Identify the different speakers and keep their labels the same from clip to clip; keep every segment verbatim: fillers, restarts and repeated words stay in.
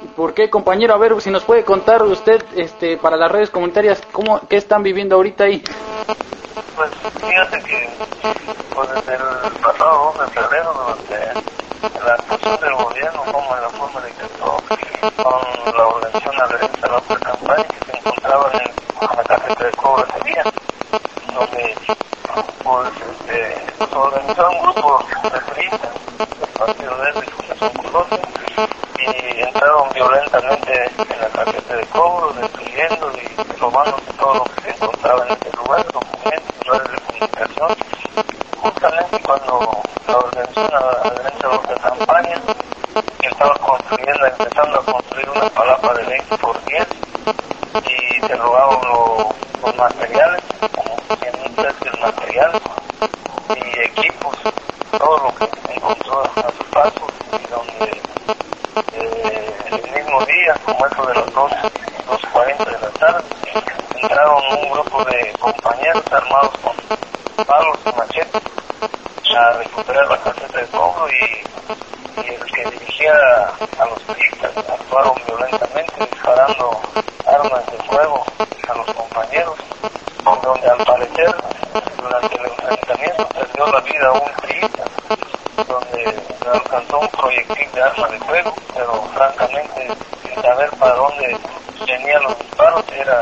Speaker 1: ¿Por qué, compañero? A ver, si nos puede contar usted, este, para las redes comunitarias, cómo, qué están viviendo ahorita ahí.
Speaker 2: Pues fíjate que pues desde el pasado dos de febrero, durante la actuación del gobierno, como en la forma de que todo, con la organización adherente a la otra campaña que se encontraba en la caseta de cobro ese día, donde pues este, se organizó un grupo de turistas del Partido Verde y Fundación Colosio y entraron violentamente en la caseta de cobro, destruyendo y robándose todo lo que se encontraba en ese lugar, documentos, redes de comunicación, justamente cuando la organización adherente a otra campaña estaba construyendo, empezando a construir una palapa de veinte por diez y se robaron lo, los materiales, como cien mil pesos de material y equipos, todo lo que se encontró a su paso, y donde eh, el mismo día, como eso de las dos cuarenta de la tarde, entraron un grupo de compañeros armados con palos y machetes a recuperar la caseta de cobro y, y el que dirigía a los turistas actuaron violentamente disparando armas de fuego a los compañeros, donde al parecer durante el enfrentamiento perdió la vida un turista, donde le alcanzó un proyectil de arma de fuego, pero francamente sin saber para dónde venían los disparos era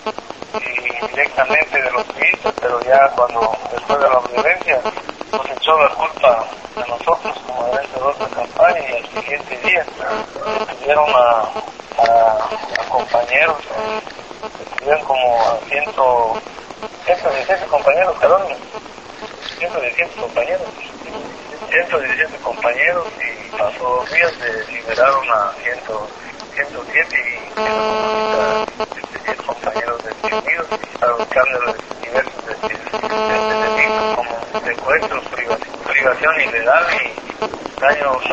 Speaker 2: y directamente de los turistas, pero ya cuando después de la violencia nos echó la culpa a nosotros como adherentes de otra campaña y al siguiente día detuvieron a, a, a compañeros, detuvieron como a ciento, ciento diecisiete compañeros, perdón, ciento diecisiete compañeros, ciento diecisiete compañeros y pasó dos días, de, liberaron a ciento siete y ciento compañeros detenidos y están buscándoles diversos delitos como secuestros, privación ilegal y daños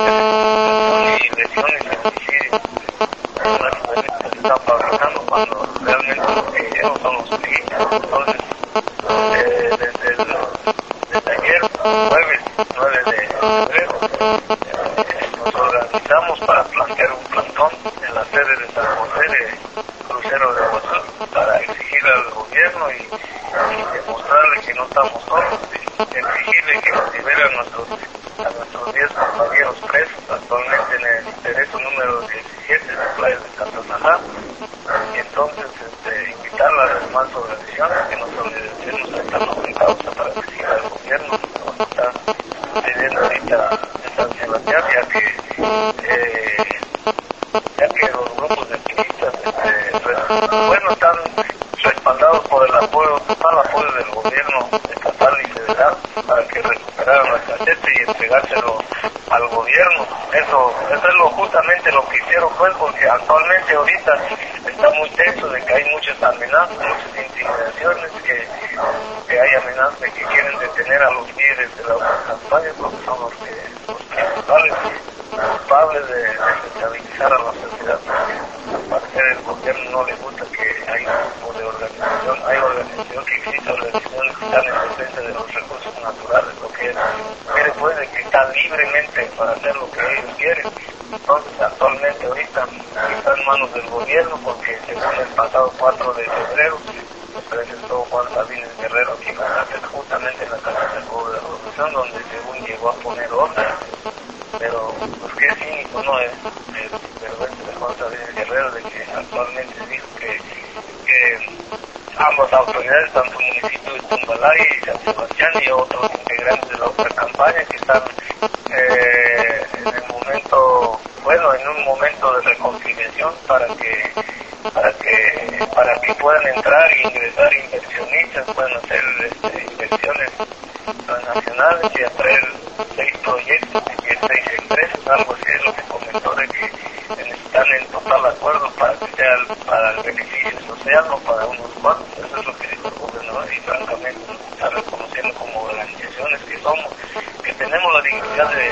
Speaker 2: a y lesiones y homicidios. Unas delitos que se están fabricando cuando realmente los que hicieron son los turistas. Entonces, eh, desde, el, desde ayer, jueves nueve de febrero, eh, nos organizamos para plantear un plantón en la sede de San José de Crucero de Aguasú para exigir al gobierno y, y demostrarle que no estamos solos, y exigirle que nos liberen a nuestros, a nuestros diez compañeros presos actualmente en el interés número diecisiete de la playa de Santa y entonces este, invitar a las demás organizaciones que nos solidaricemos a esta noble causa para exigir al gobierno que está pidiendo ahorita esta Sebastián, ya que eh, ya que los grupos de turistas este, bueno, están respaldados por el apoyo, total apoyo del gobierno estatal y federal para que recuperaran la caseta y entregárselo al gobierno. Eso, eso es lo, justamente lo que hicieron, pues, porque actualmente ahorita está muy tenso de que hay muchas amenazas, muchas intimidaciones, que, que hay amenazas de que quieren detener a los líderes de la otra campaña, porque son los, que, los principales culpables de desestabilizar a la sociedad. Al parecer el gobierno no le gusta que hay un tipo de organización, hay organización que existe, organizaciones que están en defensa de los recursos naturales, lo que quiere pues de que están libremente para hacer lo que ellos quieren. Entonces actualmente ahorita está en manos del gobierno porque según el pasado cuatro de febrero se presentó Juan Sabines Guerrero aquí en la casa, justamente en la casa del pueblo de la Revolución, donde según llegó a poner orden, pero pues qué cínico no es el vergüenza de Juan Sabines Guerrero de que actualmente dijo que, que ambas autoridades, tanto el municipio de Tumbalay y San Sebastián y otros integrantes de la otra campaña que están eh, en el momento, bueno, en un momento de reconciliación para que para que para que puedan entrar e ingresar inversionistas, puedan hacer este, inversiones transnacionales y atraer seis proyectos y seis empresas, algo así es lo que comentó, de que están en total acuerdo para que sea el, para el beneficio social, no para unos cuantos. Eso es lo que dijo el gobernador y francamente nos está reconociendo como organizaciones que somos, que tenemos la dignidad de,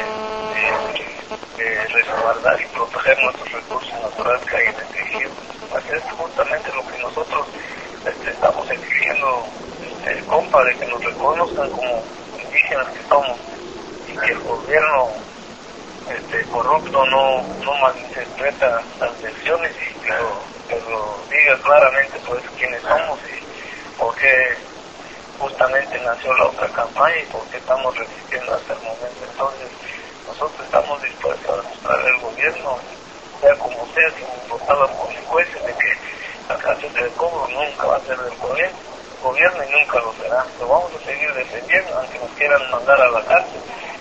Speaker 2: de, de resguardar y proteger nuestros recursos naturales que hay en este ejido. Así es justamente lo que nosotros este, estamos exigiendo, este, compa, de que nos reconozcan como indígenas que somos y que el gobierno este, corrupto no, no magnetiza interpreta las versiones y que lo, que lo diga claramente pues quiénes somos y por qué justamente nació la otra campaña y por qué estamos resistiendo hasta el momento. Entonces nosotros estamos dispuestos a demostrarle al gobierno, sea como sea, sin importar las consecuencias de que la cárcel de cobro nunca va a ser del gobierno, gobierno y nunca lo será. Lo vamos a seguir defendiendo aunque nos quieran mandar a la cárcel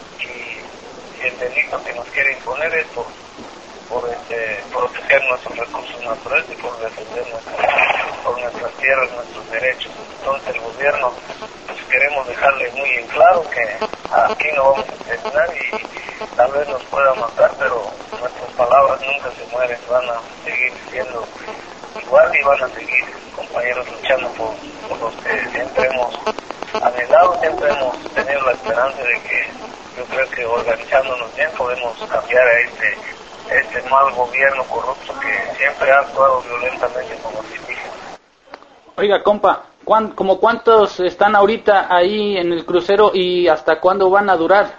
Speaker 2: y, y el delito que nos quiere imponer es por, por este, proteger nuestros recursos naturales y por defender nuestras, por nuestras tierras, nuestros derechos. Entonces el gobierno pues queremos dejarle muy en claro que aquí no vamos a terminar y tal vez nos pueda matar, pero nuestras palabras nunca se mueren, van a seguir siendo igual y van a seguir compañeros luchando por, por los que siempre hemos anhelado, siempre hemos tenido la esperanza de que yo creo que organizándonos bien podemos cambiar a este, este mal gobierno corrupto que siempre ha actuado violentamente con los indígenas.
Speaker 1: Oiga, compa, ¿cuán, como cuántos están ahorita ahí en el crucero y hasta cuándo van a durar?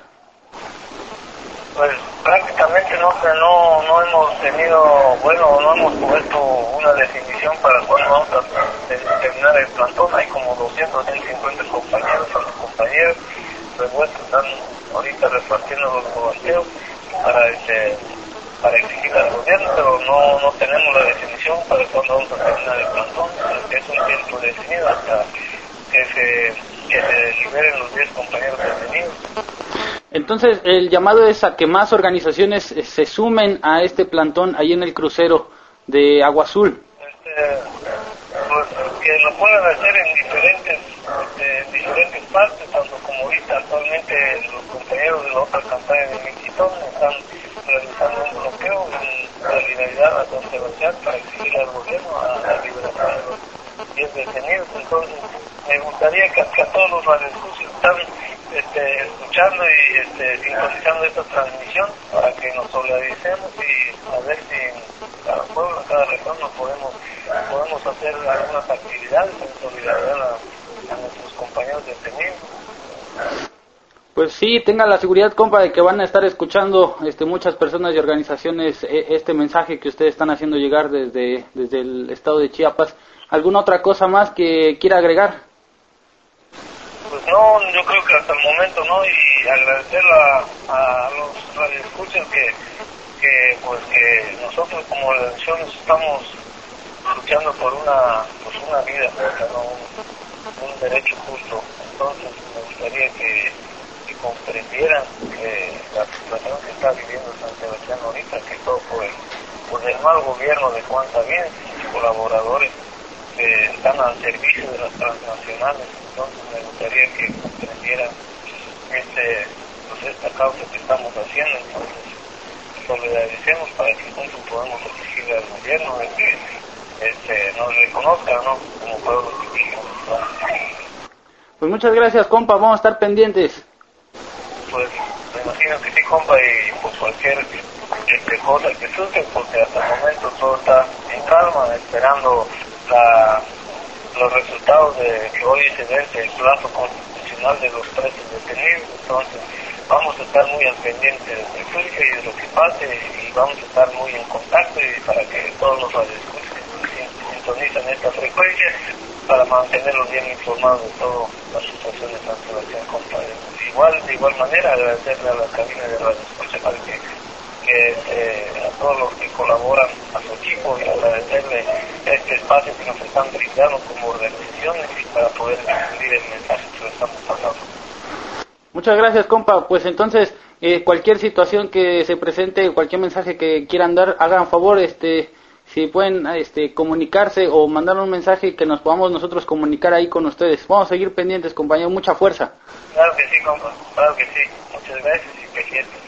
Speaker 2: Pues prácticamente no, no, no hemos tenido, bueno, no hemos puesto una definición para cuándo vamos a terminar el plantón. Hay como doscientos, ciento cincuenta compañeros o los compañeros revueltos están ahorita repartiendo los volanteos para este, para exigir al gobierno, pero no, no tenemos la definición para cuándo vamos a terminar el plantón. Es un tiempo definido hasta que se, que se liberen los diez compañeros detenidos.
Speaker 1: Entonces, el llamado es a que más organizaciones se sumen a este plantón ahí en el crucero de Agua Azul.
Speaker 2: Este, pues, que lo puedan hacer en diferentes, este, en diferentes partes, tanto como ahorita actualmente los compañeros de la otra campaña de Miquitón están realizando un bloqueo en solidaridad a Don Sebastián para exigir al gobierno a la liberación de los diez detenidos. Entonces, me gustaría que, que a todos los radioescuchas están este, escuchando y este, sintonizando esta transmisión para que nos solidaricemos y a ver si en cada pueblo, en cada región nos podemos, podemos hacer algunas actividades en solidaridad a, a nuestros compañeros detenidos.
Speaker 1: Pues sí, tenga la seguridad, compa, de que van a estar escuchando este, muchas personas y organizaciones eh, este mensaje que ustedes están haciendo llegar desde, desde el estado de Chiapas. ¿Alguna otra cosa más que quiera agregar?
Speaker 2: Pues no, yo creo que hasta el momento no, y agradecer a, a los radioescuchas que, que, pues que nosotros como organizaciones estamos luchando por una, pues una vida, ¿no? un, un derecho justo. Entonces me gustaría que, que comprendieran que la situación que está viviendo San Sebastián ahorita, que todo por el, por el mal gobierno de Juan Sabines y sus colaboradores que están al servicio de las transnacionales. Entonces me gustaría que comprendieran este, pues esta causa que estamos haciendo. Entonces solidaricemos para que juntos podamos exigirle al gobierno de que este, nos reconozca, ¿no? Como pueblo indígena.
Speaker 1: Pues muchas gracias, compa, vamos a estar pendientes.
Speaker 2: Pues me imagino que sí, compa, y por cualquier este, cosa que surge, porque hasta el momento todo está en calma, esperando la, los resultados de que hoy se vence el plazo constitucional de los presos detenidos. Entonces vamos a estar muy al pendiente de lo que surge y de lo que pase, y vamos a estar muy en contacto y para que todos los radioescuchas sintonicen esta frecuencia para mantenerlos bien informados de toda la situación de San Sebastián, compañeros. Igual, de igual manera, agradecerle a la cabina de radioescuchas para que que eh, a todos los que colaboran a su equipo y agradecerle este espacio que nos están brindando como organizaciones y para poder difundir el mensaje que lo estamos pasando.
Speaker 1: Muchas gracias, compa. Pues entonces, eh, cualquier situación que se presente, cualquier mensaje que quieran dar, hagan favor, este, si pueden este, comunicarse o mandar un mensaje que nos podamos nosotros comunicar ahí con ustedes. Vamos a seguir pendientes, compañero. Mucha fuerza.
Speaker 2: Claro que sí, compa. Claro que sí. Muchas gracias y que